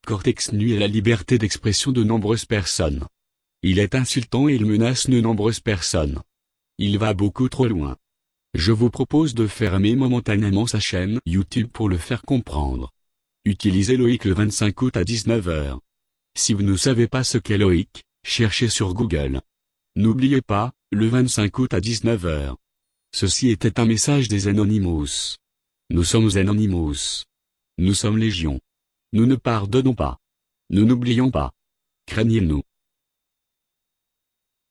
Cortex nuit à la liberté d'expression de nombreuses personnes. Il est insultant et il menace de nombreuses personnes. Il va beaucoup trop loin. Je vous propose de fermer momentanément sa chaîne YouTube pour le faire comprendre. Utilisez Loïc le 25 août à 19 h. Si vous ne savez pas ce qu'est Loïc, cherchez sur Google. N'oubliez pas, le 25 août à 19 h. Ceci était un message des Anonymous. Nous sommes Anonymous. Nous sommes Légion. Nous ne pardonnons pas. Nous n'oublions pas. Craignez-nous.